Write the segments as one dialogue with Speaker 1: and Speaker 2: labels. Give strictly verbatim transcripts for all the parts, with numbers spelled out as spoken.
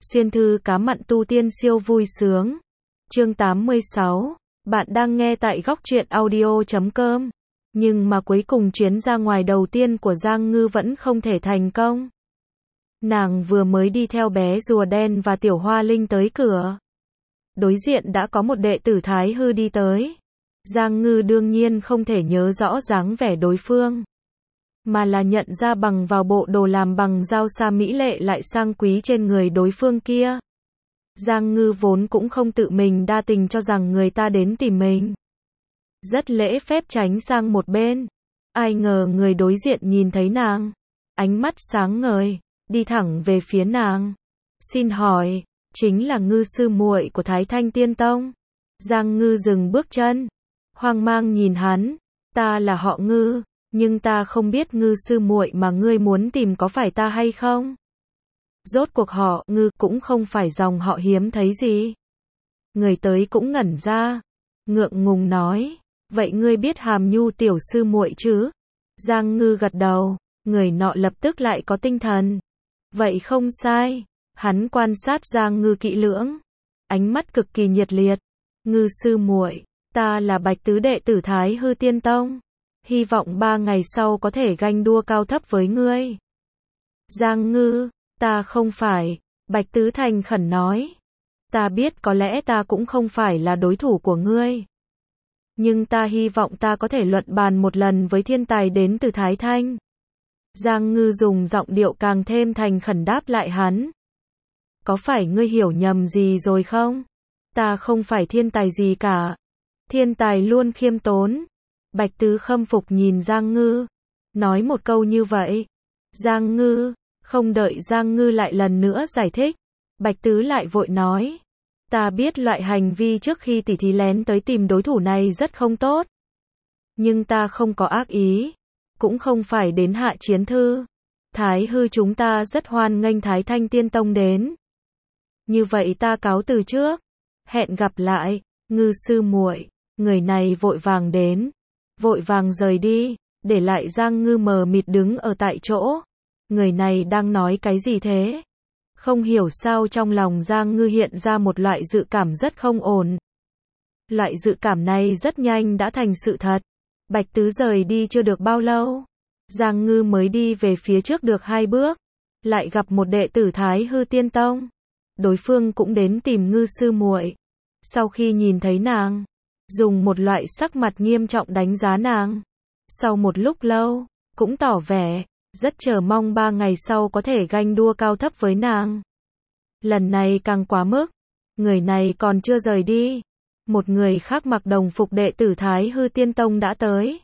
Speaker 1: Xuyên thư cá mặn tu tiên siêu vui sướng. Chương tám mươi sáu. Bạn đang nghe tại góc truyện audio chấm com. Nhưng mà cuối cùng chuyến ra ngoài đầu tiên của Giang Ngư vẫn không thể thành công. Nàng vừa mới đi theo bé rùa đen và tiểu hoa linh tới cửa. Đối diện đã có một đệ tử Thái Hư đi tới. Giang Ngư đương nhiên không thể nhớ rõ dáng vẻ đối phương, mà là nhận ra bằng vào bộ đồ làm bằng dao sa mỹ lệ lại sang quý trên người đối phương kia. Giang Ngư vốn cũng không tự mình đa tình cho rằng người ta đến tìm mình, rất lễ phép tránh sang một bên. Ai ngờ người đối diện nhìn thấy nàng, ánh mắt sáng ngời, đi thẳng về phía nàng. Xin hỏi, chính là Ngư sư muội của Thái Thanh Tiên Tông? Giang Ngư dừng bước chân, hoang mang nhìn hắn. Ta là họ Ngư, nhưng ta không biết Ngư sư muội mà ngươi muốn tìm có phải ta hay không? Rốt cuộc họ Ngư cũng không phải dòng họ hiếm thấy gì. Người tới cũng ngẩn ra, ngượng ngùng nói, vậy ngươi biết Hàm Nhu tiểu sư muội chứ? Giang Ngư gật đầu, người nọ lập tức lại có tinh thần. Vậy không sai. Hắn quan sát Giang Ngư kỹ lưỡng, ánh mắt cực kỳ nhiệt liệt. Ngư sư muội, ta là Bạch tứ đệ tử Thái Hư Tiên Tông, hy vọng ba ngày sau có thể ganh đua cao thấp với ngươi. Giang Ngư, ta không phải. Bạch tứ thành khẩn nói, ta biết có lẽ ta cũng không phải là đối thủ của ngươi, nhưng ta hy vọng ta có thể luận bàn một lần với thiên tài đến từ Thái Thanh. Giang Ngư dùng giọng điệu càng thêm thành khẩn đáp lại hắn. Có phải ngươi hiểu nhầm gì rồi không? Ta không phải thiên tài gì cả. Thiên tài luôn khiêm tốn. Bạch tứ khâm phục nhìn Giang Ngư, nói một câu như vậy. Giang Ngư, không đợi Giang Ngư lại lần nữa giải thích, Bạch tứ lại vội nói, ta biết loại hành vi trước khi tỉ thí lén tới tìm đối thủ này rất không tốt, nhưng ta không có ác ý, cũng không phải đến hạ chiến thư. Thái Hư chúng ta rất hoan nghênh Thái Thanh Tiên Tông đến. Như vậy ta cáo từ trước. Hẹn gặp lại. Ngư sư muội. Người này vội vàng đến, vội vàng rời đi, để lại Giang Ngư mờ mịt đứng ở tại chỗ. Người này đang nói cái gì thế? Không hiểu sao trong lòng Giang Ngư hiện ra một loại dự cảm rất không ổn. Loại dự cảm này rất nhanh đã thành sự thật. Bạch tứ rời đi chưa được bao lâu, Giang Ngư mới đi về phía trước được hai bước, lại gặp một đệ tử Thái Hư Tiên Tông. Đối phương cũng đến tìm Ngư sư muội. Sau khi nhìn thấy nàng, dùng một loại sắc mặt nghiêm trọng đánh giá nàng. Sau một lúc lâu, cũng tỏ vẻ rất chờ mong ba ngày sau có thể ganh đua cao thấp với nàng. Lần này càng quá mức, người này còn chưa rời đi, một người khác mặc đồng phục đệ tử Thái Hư Tiên Tông đã tới.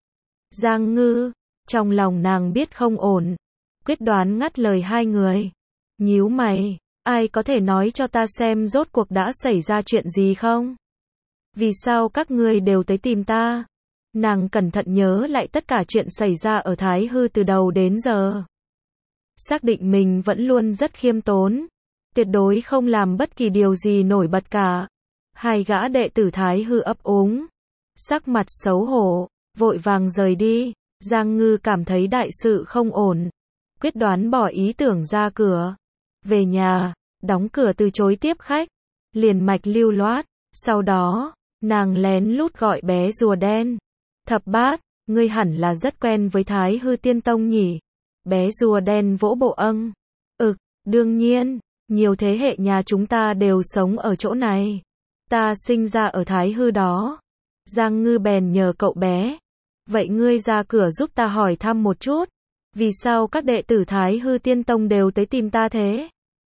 Speaker 1: Giang Ngư, trong lòng nàng biết không ổn, quyết đoán ngắt lời hai người. Nhíu mày, ai có thể nói cho ta xem rốt cuộc đã xảy ra chuyện gì không? Vì sao các ngươi đều tới tìm ta? Nàng cẩn thận nhớ lại tất cả chuyện xảy ra ở Thái Hư từ đầu đến giờ. Xác định mình vẫn luôn rất khiêm tốn, tuyệt đối không làm bất kỳ điều gì nổi bật cả. Hai gã đệ tử Thái Hư ấp úng, sắc mặt xấu hổ, vội vàng rời đi. Giang Ngư cảm thấy đại sự không ổn, quyết đoán bỏ ý tưởng ra cửa. Về nhà, đóng cửa từ chối tiếp khách, liền mạch lưu loát. Sau đó, nàng lén lút gọi bé rùa đen. Thập bát, ngươi hẳn là rất quen với Thái Hư Tiên Tông nhỉ? Bé rùa đen vỗ bộ âng. Ực, đương nhiên, nhiều thế hệ nhà chúng ta đều sống ở chỗ này. Ta sinh ra ở Thái Hư đó. Giang Ngư bèn nhờ cậu bé. Vậy ngươi ra cửa giúp ta hỏi thăm một chút. Vì sao các đệ tử Thái Hư Tiên Tông đều tới tìm ta thế?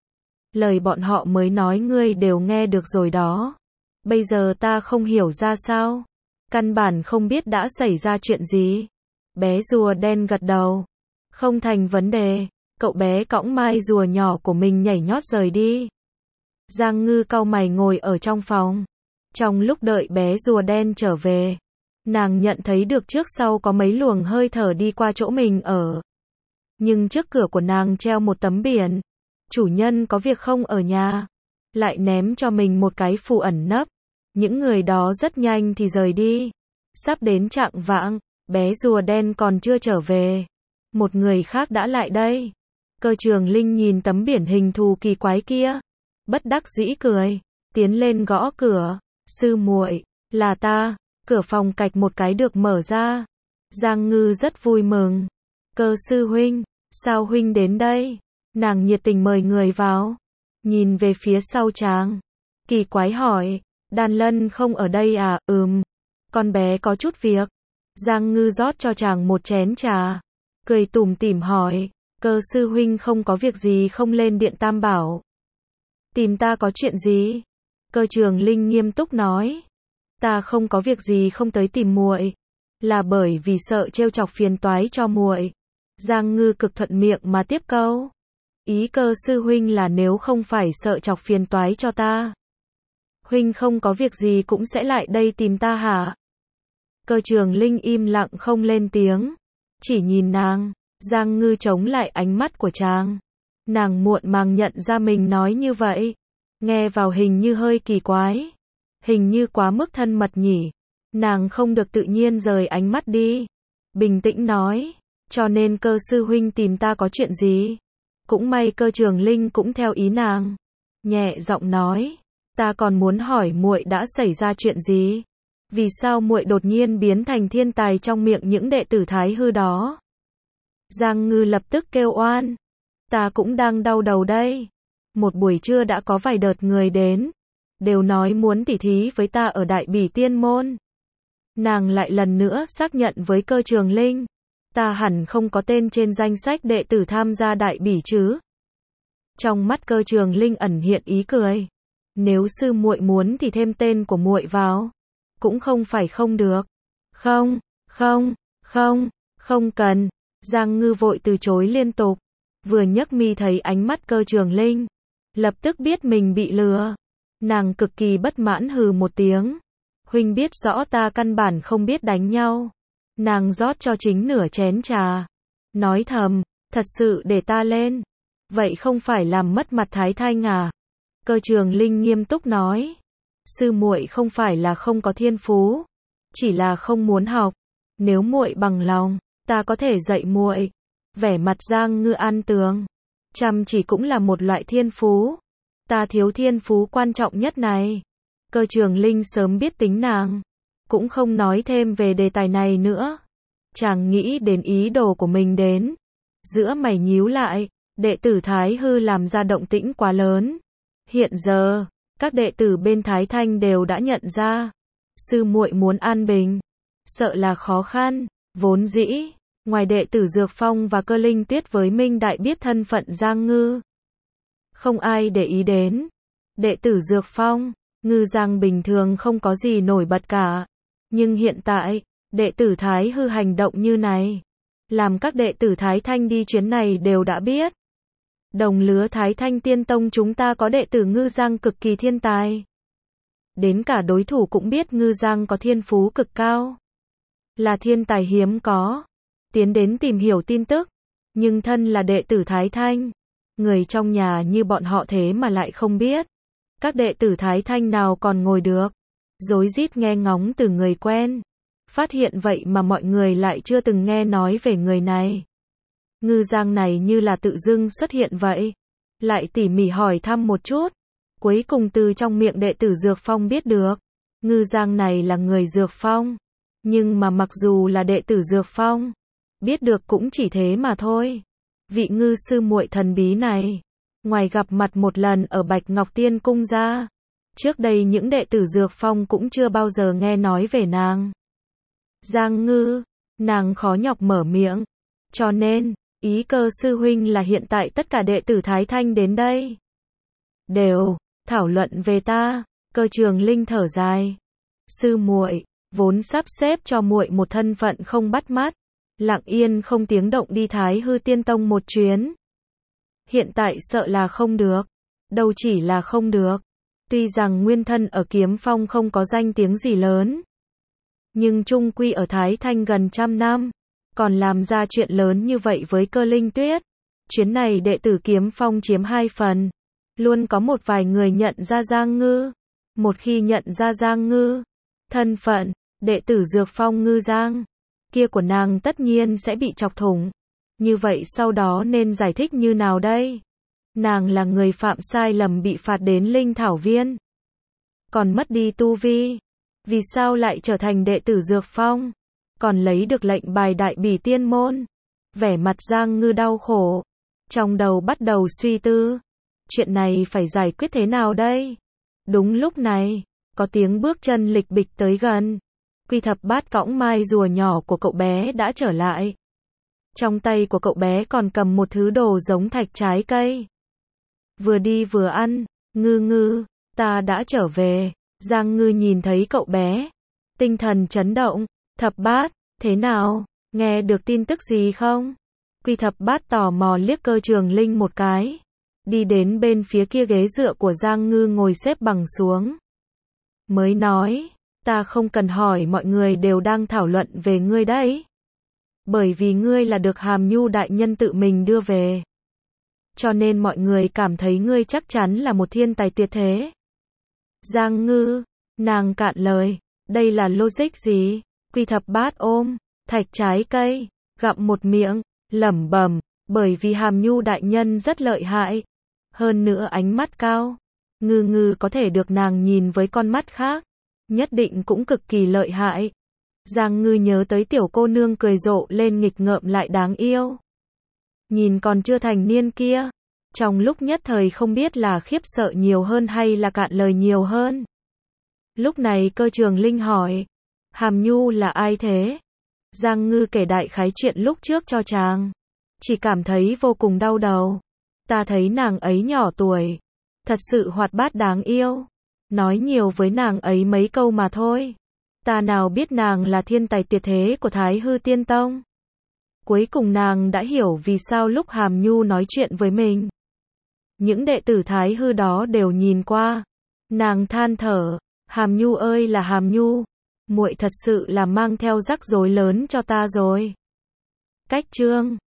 Speaker 1: Lời bọn họ mới nói ngươi đều nghe được rồi đó. Bây giờ ta không hiểu ra sao. Căn bản không biết đã xảy ra chuyện gì. Bé rùa đen gật đầu. Không thành vấn đề. Cậu bé cõng mai rùa nhỏ của mình nhảy nhót rời đi. Giang Ngư cau mày ngồi ở trong phòng. Trong lúc đợi bé rùa đen trở về, nàng nhận thấy được trước sau có mấy luồng hơi thở đi qua chỗ mình ở. Nhưng trước cửa của nàng treo một tấm biển. Chủ nhân có việc không ở nhà. Lại ném cho mình một cái phù ẩn nấp. Những người đó rất nhanh thì rời đi. Sắp đến chạng vạng, bé rùa đen còn chưa trở về. Một người khác đã lại đây. Cơ Trường Linh nhìn tấm biển hình thù kỳ quái kia, bất đắc dĩ cười, tiến lên gõ cửa, sư muội, là ta, cửa phòng cạch một cái được mở ra. Giang Ngư rất vui mừng, Cơ sư huynh, sao huynh đến đây? Nàng nhiệt tình mời người vào, nhìn về phía sau chàng, kỳ quái hỏi, Đan Lân không ở đây à? Ừm, con bé có chút việc. Giang Ngư rót cho chàng một chén trà, cười tủm tỉm hỏi, Cơ sư huynh không có việc gì không lên điện Tam Bảo? Tìm ta có chuyện gì? Cơ Trường Linh nghiêm túc nói, ta không có việc gì không tới tìm muội, là bởi vì sợ trêu chọc phiền toái cho muội. Giang Ngư cực thuận miệng mà tiếp câu, ý Cơ sư huynh là nếu không phải sợ chọc phiền toái cho ta, huynh không có việc gì cũng sẽ lại đây tìm ta hả? Cơ Trường Linh im lặng không lên tiếng, chỉ nhìn nàng. Giang Ngư chống lại ánh mắt của chàng, nàng muộn màng nhận ra mình nói như vậy, nghe vào hình như hơi kỳ quái, hình như quá mức thân mật nhỉ. Nàng không được tự nhiên rời ánh mắt đi, bình tĩnh nói, cho nên Cơ sư huynh tìm ta có chuyện gì? Cũng may Cơ Trường Linh cũng theo ý nàng, nhẹ giọng nói, ta còn muốn hỏi muội đã xảy ra chuyện gì? Vì sao muội đột nhiên biến thành thiên tài trong miệng những đệ tử Thái Hư đó? Giang Ngư lập tức kêu oan, ta cũng đang đau đầu đây. Một buổi trưa đã có vài đợt người đến, đều nói muốn tỉ thí với ta ở Đại Bỉ Tiên môn. Nàng lại lần nữa xác nhận với Cơ Trường Linh, ta hẳn không có tên trên danh sách đệ tử tham gia Đại Bỉ chứ? Trong mắt Cơ Trường Linh ẩn hiện ý cười, nếu sư muội muốn thì thêm tên của muội vào, cũng không phải không được. Không, không, không, không cần. Giang Ngư vội từ chối liên tục, vừa nhấc mi thấy ánh mắt Cơ Trường Linh, lập tức biết mình bị lừa. Nàng cực kỳ bất mãn hừ một tiếng, huynh biết rõ ta căn bản không biết đánh nhau. Nàng rót cho chính nửa chén trà, nói thầm, thật sự để ta lên, vậy không phải làm mất mặt Thái Thanh à? Cơ Trường Linh nghiêm túc nói, sư muội không phải là không có thiên phú, chỉ là không muốn học, nếu muội bằng lòng, ta có thể dạy muội. Vẻ mặt Giang Ngư an tường, chăm chỉ cũng là một loại thiên phú, ta thiếu thiên phú quan trọng nhất này. Cơ Trường Linh sớm biết tính nàng, cũng không nói thêm về đề tài này nữa. Chàng nghĩ đến ý đồ của mình đến, giữa mày nhíu lại, đệ tử Thái Hư làm ra động tĩnh quá lớn. Hiện giờ, các đệ tử bên Thái Thanh đều đã nhận ra, sư muội muốn an bình, sợ là khó khăn. Vốn dĩ, ngoài đệ tử Dược Phong và Cơ Linh Tuyết với Minh Đại biết thân phận Giang Ngư, không ai để ý đến. Đệ tử Dược Phong, Ngư Giang bình thường không có gì nổi bật cả, nhưng hiện tại, đệ tử Thái Hư hành động như này, làm các đệ tử Thái Thanh đi chuyến này đều đã biết. Đồng lứa Thái Thanh Tiên Tông chúng ta có đệ tử Ngư Giang cực kỳ thiên tài, đến cả đối thủ cũng biết Ngư Giang có thiên phú cực cao, là thiên tài hiếm có, tiến đến tìm hiểu tin tức, nhưng thân là đệ tử Thái Thanh, người trong nhà như bọn họ thế mà lại không biết. Các đệ tử Thái Thanh nào còn ngồi được, rối rít nghe ngóng từ người quen, phát hiện vậy mà mọi người lại chưa từng nghe nói về người này. Ngư Giang này như là tự dưng xuất hiện vậy, lại tỉ mỉ hỏi thăm một chút, cuối cùng từ trong miệng đệ tử Dược Phong biết được, Ngư Giang này là người Dược Phong. Nhưng mà mặc dù là đệ tử Dược Phong, biết được cũng chỉ thế mà thôi. Vị Ngư sư muội thần bí này, ngoài gặp mặt một lần ở Bạch Ngọc Tiên Cung ra, trước đây những đệ tử Dược Phong cũng chưa bao giờ nghe nói về nàng. Giang Ngư, nàng khó nhọc mở miệng, cho nên, ý Cơ sư huynh là hiện tại tất cả đệ tử Thái Thanh đến đây đều thảo luận về ta. Cơ Trường Linh thở dài, sư muội vốn sắp xếp cho muội một thân phận không bắt mắt, lặng yên không tiếng động đi Thái Hư Tiên Tông một chuyến. Hiện tại sợ là không được, đâu chỉ là không được. Tuy rằng nguyên thân ở Kiếm Phong không có danh tiếng gì lớn, nhưng chung quy ở Thái Thanh gần trăm năm, còn làm ra chuyện lớn như vậy với Cơ Linh Tuyết. Chuyến này đệ tử Kiếm Phong chiếm hai phần, luôn có một vài người nhận ra Giang Ngư. Một khi nhận ra Giang Ngư, thân phận đệ tử Dược Phong Ngư Giang kia của nàng tất nhiên sẽ bị chọc thủng. Như vậy sau đó nên giải thích như nào đây? Nàng là người phạm sai lầm bị phạt đến linh thảo viên. Còn mất đi tu vi. Vì sao lại trở thành đệ tử Dược Phong? Còn lấy được lệnh bài đại bỉ tiên môn. Vẻ mặt Giang Ngư đau khổ. Trong đầu bắt đầu suy tư. Chuyện này phải giải quyết thế nào đây? Đúng lúc này, có tiếng bước chân lịch bịch tới gần. Quy Thập Bát cõng mai rùa nhỏ của cậu bé đã trở lại. Trong tay của cậu bé còn cầm một thứ đồ giống thạch trái cây. Vừa đi vừa ăn, Ngư Ngư, ta đã trở về. Giang Ngư nhìn thấy cậu bé. Tinh thần chấn động. Thập Bát, thế nào? Nghe được tin tức gì không? Quy Thập Bát tò mò liếc Cơ Trường Linh một cái. Đi đến bên phía kia ghế dựa của Giang Ngư ngồi xếp bằng xuống. Mới nói, ta không cần hỏi, mọi người đều đang thảo luận về ngươi đấy. Bởi vì ngươi là được Hàm Nhu đại nhân tự mình đưa về. Cho nên mọi người cảm thấy ngươi chắc chắn là một thiên tài tuyệt thế. Giang Ngư, nàng cạn lời, đây là logic gì? Quy Thập Bát ôm thạch trái cây, gặm một miệng, lẩm bẩm, bởi vì Hàm Nhu đại nhân rất lợi hại. Hơn nữa ánh mắt cao. Ngư Ngư có thể được nàng nhìn với con mắt khác. Nhất định cũng cực kỳ lợi hại. Giang Ngư nhớ tới tiểu cô nương cười rộ lên nghịch ngợm lại đáng yêu. Nhìn còn chưa thành niên kia. Trong lúc nhất thời không biết là khiếp sợ nhiều hơn hay là cạn lời nhiều hơn. Lúc này Cơ Trường Linh hỏi. Hàm Nhu là ai thế? Giang Ngư kể đại khái chuyện lúc trước cho chàng. Chỉ cảm thấy vô cùng đau đầu. Ta thấy nàng ấy nhỏ tuổi. Thật sự hoạt bát đáng yêu. Nói nhiều với nàng ấy mấy câu mà thôi. Ta nào biết nàng là thiên tài tuyệt thế của Thái Hư Tiên Tông. Cuối cùng nàng đã hiểu vì sao lúc Hàm Nhu nói chuyện với mình. Những đệ tử Thái Hư đó đều nhìn qua. Nàng than thở. Hàm Nhu ơi là Hàm Nhu. Muội thật sự là mang theo rắc rối lớn cho ta rồi. Cách chương